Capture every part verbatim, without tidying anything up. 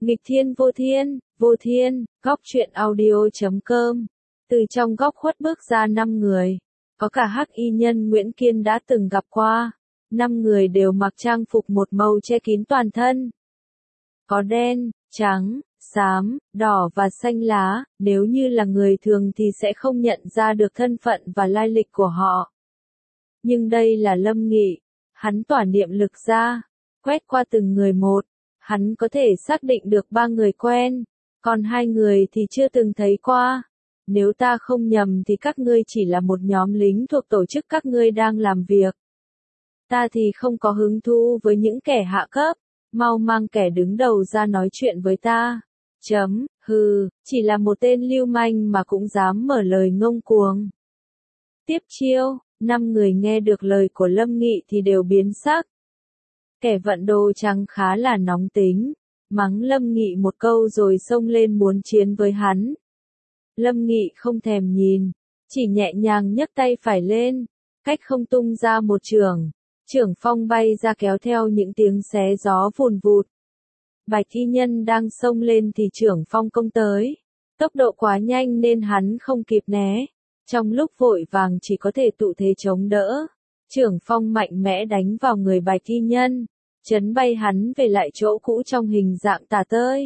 Nghịch thiên vô thiên, vô thiên, góc truyện audio chấm com. Từ trong góc khuất bước ra năm người. Có cả hắc y nhân Nguyễn Kiên đã từng gặp qua. Năm người đều mặc trang phục một màu che kín toàn thân. Có đen, trắng, xám, đỏ và xanh lá, nếu như là người thường thì sẽ không nhận ra được thân phận và lai lịch của họ. Nhưng đây là Lâm Nghị, hắn tỏa niệm lực ra, quét qua từng người một, hắn có thể xác định được ba người quen, còn hai người thì chưa từng thấy qua. Nếu ta không nhầm thì các ngươi chỉ là một nhóm lính thuộc tổ chức các ngươi đang làm việc. Ta thì không có hứng thú với những kẻ hạ cấp, mau mang kẻ đứng đầu ra nói chuyện với ta. Chấm, hừ, chỉ là một tên lưu manh mà cũng dám mở lời ngông cuồng. Tiếp chiêu, năm người nghe được lời của Lâm Nghị thì đều biến sắc. Kẻ vận đồ trắng khá là nóng tính, mắng Lâm Nghị một câu rồi xông lên muốn chiến với hắn. Lâm Nghị không thèm nhìn, chỉ nhẹ nhàng nhấc tay phải lên, cách không tung ra một chưởng, chưởng phong bay ra kéo theo những tiếng xé gió vùn vụt. Bạch y nhân đang xông lên thì chưởng phong công tới, tốc độ quá nhanh nên hắn không kịp né, trong lúc vội vàng chỉ có thể tụ thế chống đỡ. Chưởng phong mạnh mẽ đánh vào người bạch y nhân, chấn bay hắn về lại chỗ cũ trong hình dạng tả tơi.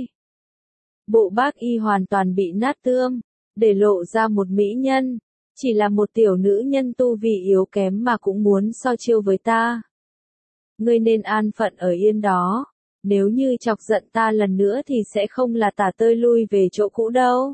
Bộ bác y hoàn toàn bị nát tươm, để lộ ra một mỹ nhân, chỉ là một tiểu nữ nhân tu vi yếu kém mà cũng muốn so chiêu với ta. Ngươi nên an phận ở yên đó, nếu như chọc giận ta lần nữa thì sẽ không là tả tơi lui về chỗ cũ đâu.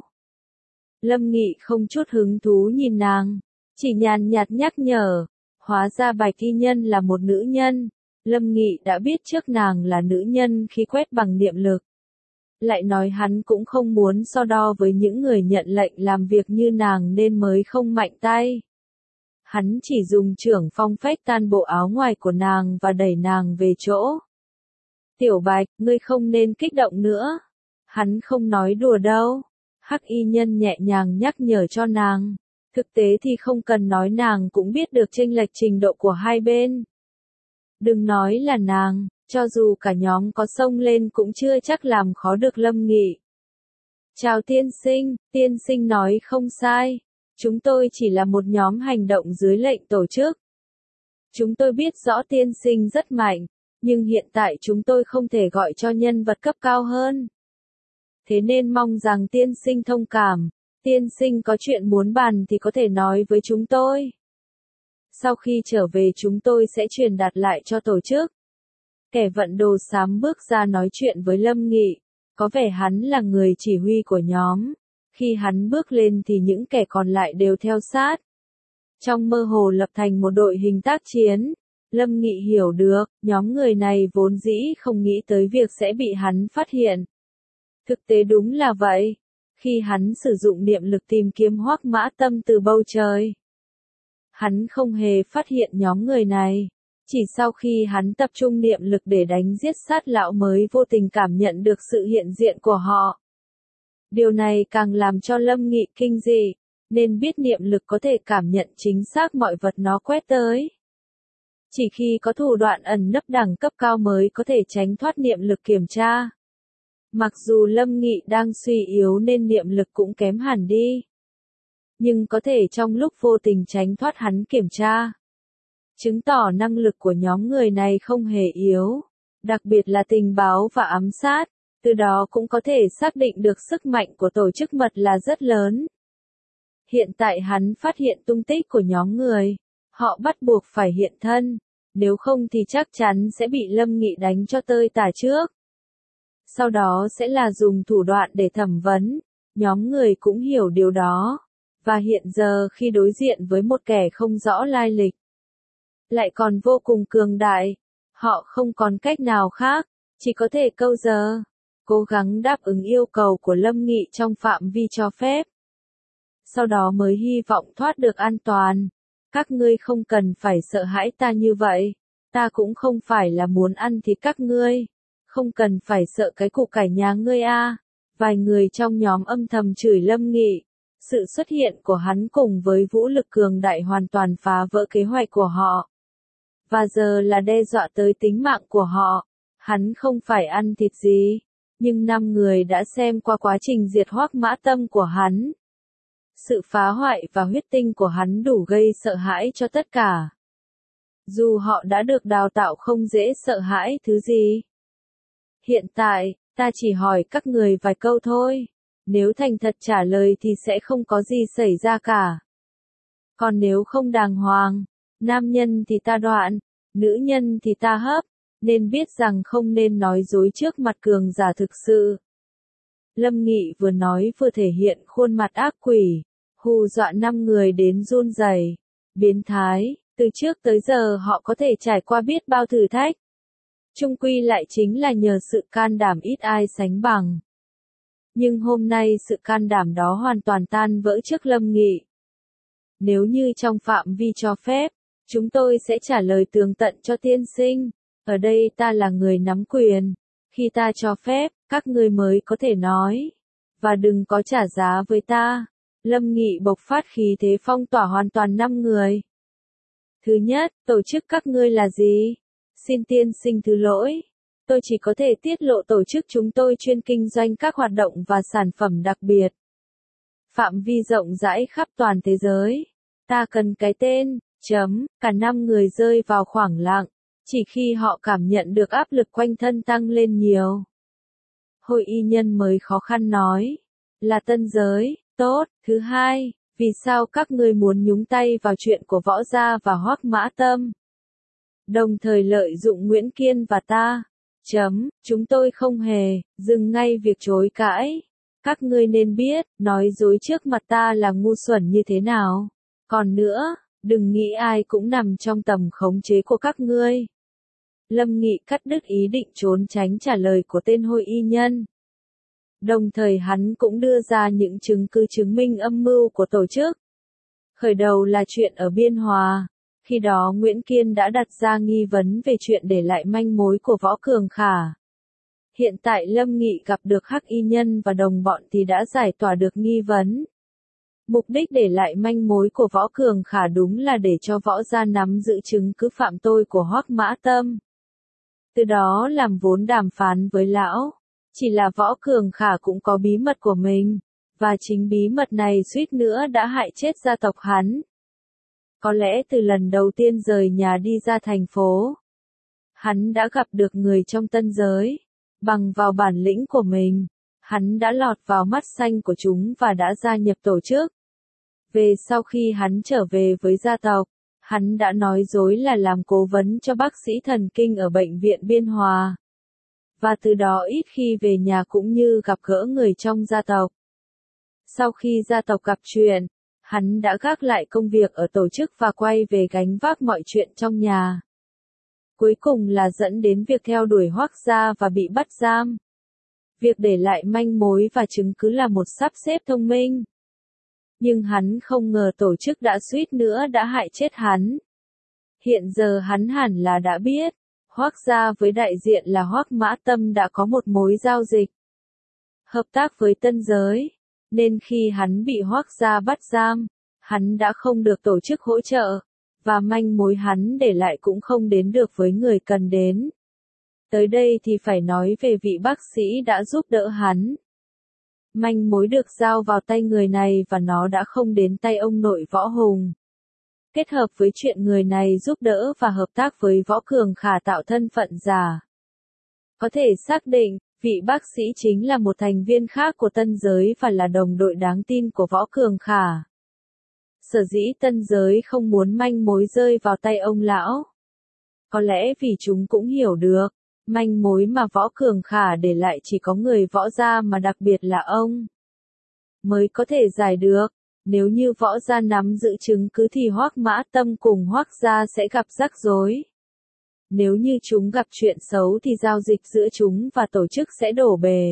Lâm Nghị không chút hứng thú nhìn nàng, chỉ nhàn nhạt nhắc nhở, hóa ra bạch y nhân là một nữ nhân. Lâm Nghị đã biết trước nàng là nữ nhân khi quét bằng niệm lực. Lại nói hắn cũng không muốn so đo với những người nhận lệnh làm việc như nàng nên mới không mạnh tay. Hắn chỉ dùng chưởng phong phách tan bộ áo ngoài của nàng và đẩy nàng về chỗ. Tiểu Bạch, ngươi không nên kích động nữa. Hắn không nói đùa đâu. Hắc y nhân nhẹ nhàng nhắc nhở cho nàng. Thực tế thì không cần nói nàng cũng biết được chênh lệch trình độ của hai bên. Đừng nói là nàng, cho dù cả nhóm có xông lên cũng chưa chắc làm khó được Lâm Nghị. Chào tiên sinh, tiên sinh nói không sai. Chúng tôi chỉ là một nhóm hành động dưới lệnh tổ chức. Chúng tôi biết rõ tiên sinh rất mạnh, nhưng hiện tại chúng tôi không thể gọi cho nhân vật cấp cao hơn. Thế nên mong rằng tiên sinh thông cảm, tiên sinh có chuyện muốn bàn thì có thể nói với chúng tôi. Sau khi trở về chúng tôi sẽ truyền đạt lại cho tổ chức. Kẻ vận đồ xám bước ra nói chuyện với Lâm Nghị, có vẻ hắn là người chỉ huy của nhóm. Khi hắn bước lên thì những kẻ còn lại đều theo sát. Trong mơ hồ lập thành một đội hình tác chiến, Lâm Nghị hiểu được, nhóm người này vốn dĩ không nghĩ tới việc sẽ bị hắn phát hiện. Thực tế đúng là vậy, khi hắn sử dụng niệm lực tìm kiếm Hoắc Mã Tâm từ bầu trời. Hắn không hề phát hiện nhóm người này, chỉ sau khi hắn tập trung niệm lực để đánh giết sát lão mới vô tình cảm nhận được sự hiện diện của họ. Điều này càng làm cho Lâm Nghị kinh dị, nên biết niệm lực có thể cảm nhận chính xác mọi vật nó quét tới. Chỉ khi có thủ đoạn ẩn nấp đẳng cấp cao mới có thể tránh thoát niệm lực kiểm tra. Mặc dù Lâm Nghị đang suy yếu nên niệm lực cũng kém hẳn đi. Nhưng có thể trong lúc vô tình tránh thoát hắn kiểm tra. Chứng tỏ năng lực của nhóm người này không hề yếu, đặc biệt là tình báo và ám sát, từ đó cũng có thể xác định được sức mạnh của tổ chức mật là rất lớn. Hiện tại hắn phát hiện tung tích của nhóm người, họ bắt buộc phải hiện thân, nếu không thì chắc chắn sẽ bị Lâm Nghị đánh cho tơi tả trước. Sau đó sẽ là dùng thủ đoạn để thẩm vấn, nhóm người cũng hiểu điều đó. Và hiện giờ khi đối diện với một kẻ không rõ lai lịch, lại còn vô cùng cường đại, họ không còn cách nào khác, chỉ có thể câu giờ, cố gắng đáp ứng yêu cầu của Lâm Nghị trong phạm vi cho phép. Sau đó mới hy vọng thoát được an toàn. Các ngươi không cần phải sợ hãi ta như vậy, ta cũng không phải là muốn ăn thịt các ngươi, không cần phải sợ cái củ cải nhà ngươi a. Vài người trong nhóm âm thầm chửi Lâm Nghị. Sự xuất hiện của hắn cùng với vũ lực cường đại hoàn toàn phá vỡ kế hoạch của họ. Và giờ là đe dọa tới tính mạng của họ. Hắn không phải ăn thịt gì, Nhưng năm người đã xem qua quá trình diệt Hoắc Mã Tâm của hắn. Sự phá hoại và huyết tinh của hắn đủ gây sợ hãi cho tất cả. Dù họ đã được đào tạo không dễ sợ hãi thứ gì. Hiện tại, ta chỉ hỏi các người vài câu thôi. Nếu thành thật trả lời thì sẽ không có gì xảy ra cả. Còn nếu không đàng hoàng, nam nhân thì ta đoạn, nữ nhân thì ta hấp, nên biết rằng không nên nói dối trước mặt cường giả thực sự. Lâm Nghị vừa nói vừa thể hiện khuôn mặt ác quỷ, hù dọa năm người đến run rẩy, biến thái, từ trước tới giờ họ có thể trải qua biết bao thử thách. Chung quy lại chính là nhờ sự can đảm ít ai sánh bằng. Nhưng hôm nay sự can đảm đó hoàn toàn tan vỡ trước Lâm Nghị. Nếu như trong phạm vi cho phép, chúng tôi sẽ trả lời tường tận cho tiên sinh. Ở đây ta là người nắm quyền. Khi ta cho phép, các ngươi mới có thể nói. Và đừng có trả giá với ta. Lâm Nghị bộc phát khí thế phong tỏa hoàn toàn năm người. Thứ nhất, tổ chức các ngươi là gì? Xin tiên sinh thứ lỗi. Tôi chỉ có thể tiết lộ tổ chức chúng tôi chuyên kinh doanh các hoạt động và sản phẩm đặc biệt. Phạm vi rộng rãi khắp toàn thế giới. Ta cần cái tên, chấm, cả năm người rơi vào khoảng lặng, chỉ khi họ cảm nhận được áp lực quanh thân tăng lên nhiều. Hội y nhân mới khó khăn nói, là tân giới, tốt, thứ hai, vì sao các ngươi muốn nhúng tay vào chuyện của Võ Gia và Hoắc Mã Tâm? Đồng thời lợi dụng Nguyễn Kiên và ta. Chấm, chúng tôi không hề, dừng ngay việc chối cãi. Các ngươi nên biết, nói dối trước mặt ta là ngu xuẩn như thế nào. Còn nữa, đừng nghĩ ai cũng nằm trong tầm khống chế của các ngươi. Lâm Nghị cắt đứt ý định trốn tránh trả lời của tên hội y nhân. Đồng thời hắn cũng đưa ra những chứng cứ chứng minh âm mưu của tổ chức. Khởi đầu là chuyện ở Biên Hòa. Khi đó Nguyễn Kiên đã đặt ra nghi vấn về chuyện để lại manh mối của Võ Cường Khả. Hiện tại Lâm Nghị gặp được Hắc Y Nhân và đồng bọn thì đã giải tỏa được nghi vấn. Mục đích để lại manh mối của Võ Cường Khả đúng là để cho Võ Gia nắm giữ chứng cứ phạm tội của Hoắc Mã Tâm. Từ đó làm vốn đàm phán với lão. Chỉ là Võ Cường Khả cũng có bí mật của mình, và chính bí mật này suýt nữa đã hại chết gia tộc hắn. Có lẽ từ lần đầu tiên rời nhà đi ra thành phố, hắn đã gặp được người trong tân giới. Bằng vào bản lĩnh của mình, hắn đã lọt vào mắt xanh của chúng và đã gia nhập tổ chức. Về sau khi hắn trở về với gia tộc, hắn đã nói dối là làm cố vấn cho bác sĩ thần kinh ở bệnh viện Biên Hòa. Và từ đó ít khi về nhà cũng như gặp gỡ người trong gia tộc. Sau khi gia tộc gặp chuyện, hắn đã gác lại công việc ở tổ chức và quay về gánh vác mọi chuyện trong nhà. Cuối cùng là dẫn đến việc theo đuổi Hoắc Gia và bị bắt giam. Việc để lại manh mối và chứng cứ là một sắp xếp thông minh. Nhưng hắn không ngờ tổ chức đã suýt nữa đã hại chết hắn. Hiện giờ hắn hẳn là đã biết, Hoắc Gia với đại diện là Hoắc Mã Tâm đã có một mối giao dịch. Hợp tác với tân giới, nên khi hắn bị Hoắc Gia bắt giam, hắn đã không được tổ chức hỗ trợ, và manh mối hắn để lại cũng không đến được với người cần đến. Tới đây thì phải nói về vị bác sĩ đã giúp đỡ hắn. Manh mối được giao vào tay người này và nó đã không đến tay ông nội Võ Hùng. Kết hợp với chuyện người này giúp đỡ và hợp tác với Võ Cường Khả tạo thân phận giả. Có thể xác định, vị bác sĩ chính là một thành viên khác của tân giới và là đồng đội đáng tin của Võ Cường Khả. Sở dĩ tân giới không muốn manh mối rơi vào tay ông lão. Có lẽ vì chúng cũng hiểu được, manh mối mà Võ Cường Khả để lại chỉ có người Võ Gia mà đặc biệt là ông mới có thể giải được. Nếu như Võ Gia nắm giữ chứng cứ thì Hoắc Mã Tâm cùng Hoắc Gia sẽ gặp rắc rối. Nếu như chúng gặp chuyện xấu thì giao dịch giữa chúng và tổ chức sẽ đổ bể.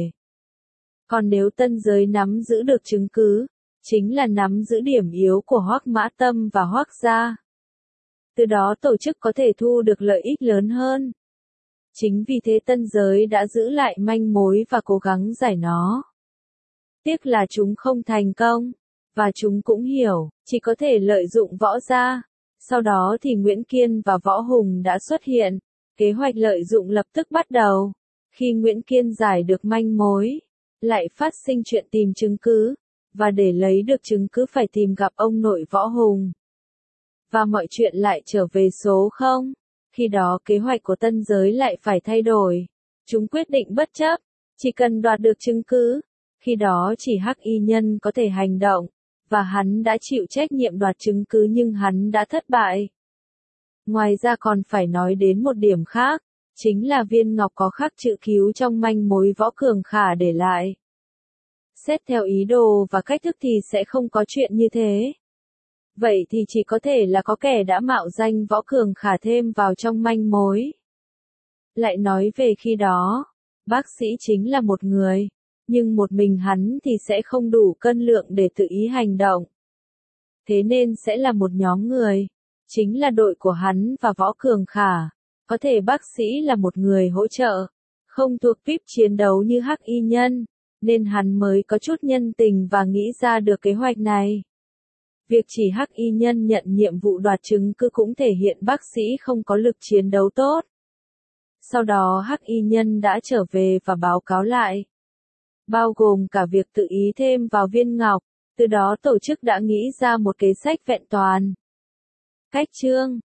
Còn nếu tân giới nắm giữ được chứng cứ, chính là nắm giữ điểm yếu của Hoắc Mã Tâm và Hoắc Gia. Từ đó tổ chức có thể thu được lợi ích lớn hơn. Chính vì thế tân giới đã giữ lại manh mối và cố gắng giải nó. Tiếc là chúng không thành công, và chúng cũng hiểu, chỉ có thể lợi dụng Võ Gia. Sau đó thì Nguyễn Kiên và Võ Hùng đã xuất hiện, kế hoạch lợi dụng lập tức bắt đầu. Khi Nguyễn Kiên giải được manh mối, lại phát sinh chuyện tìm chứng cứ, và để lấy được chứng cứ phải tìm gặp ông nội Võ Hùng. Và mọi chuyện lại trở về số không. Khi đó kế hoạch của Tân Giới lại phải thay đổi. Chúng quyết định bất chấp, chỉ cần đoạt được chứng cứ. Khi đó chỉ Hắc Y Nhân có thể hành động, và hắn đã chịu trách nhiệm đoạt chứng cứ nhưng hắn đã thất bại. Ngoài ra còn phải nói đến một điểm khác, chính là viên ngọc có khắc chữ cứu trong manh mối Võ Cường Khả để lại. Xét theo ý đồ và cách thức thì sẽ không có chuyện như thế. Vậy thì chỉ có thể là có kẻ đã mạo danh Võ Cường Khả thêm vào trong manh mối. Lại nói về khi đó, bác sĩ chính là một người, nhưng một mình hắn thì sẽ không đủ cân lượng để tự ý hành động. Thế nên sẽ là một nhóm người, chính là đội của hắn và Võ Cường Khả. Có thể bác sĩ là một người hỗ trợ, không thuộc víp chiến đấu như Hắc Y Nhân, nên hắn mới có chút nhân tình và nghĩ ra được kế hoạch này. Việc chỉ Hắc Y Nhân nhận nhiệm vụ đoạt chứng cứ cũng thể hiện bác sĩ không có lực chiến đấu tốt. Sau đó Hắc Y Nhân đã trở về và báo cáo lại, bao gồm cả việc tự ý thêm vào viên ngọc, từ đó tổ chức đã nghĩ ra một kế sách vẹn toàn. Cách chương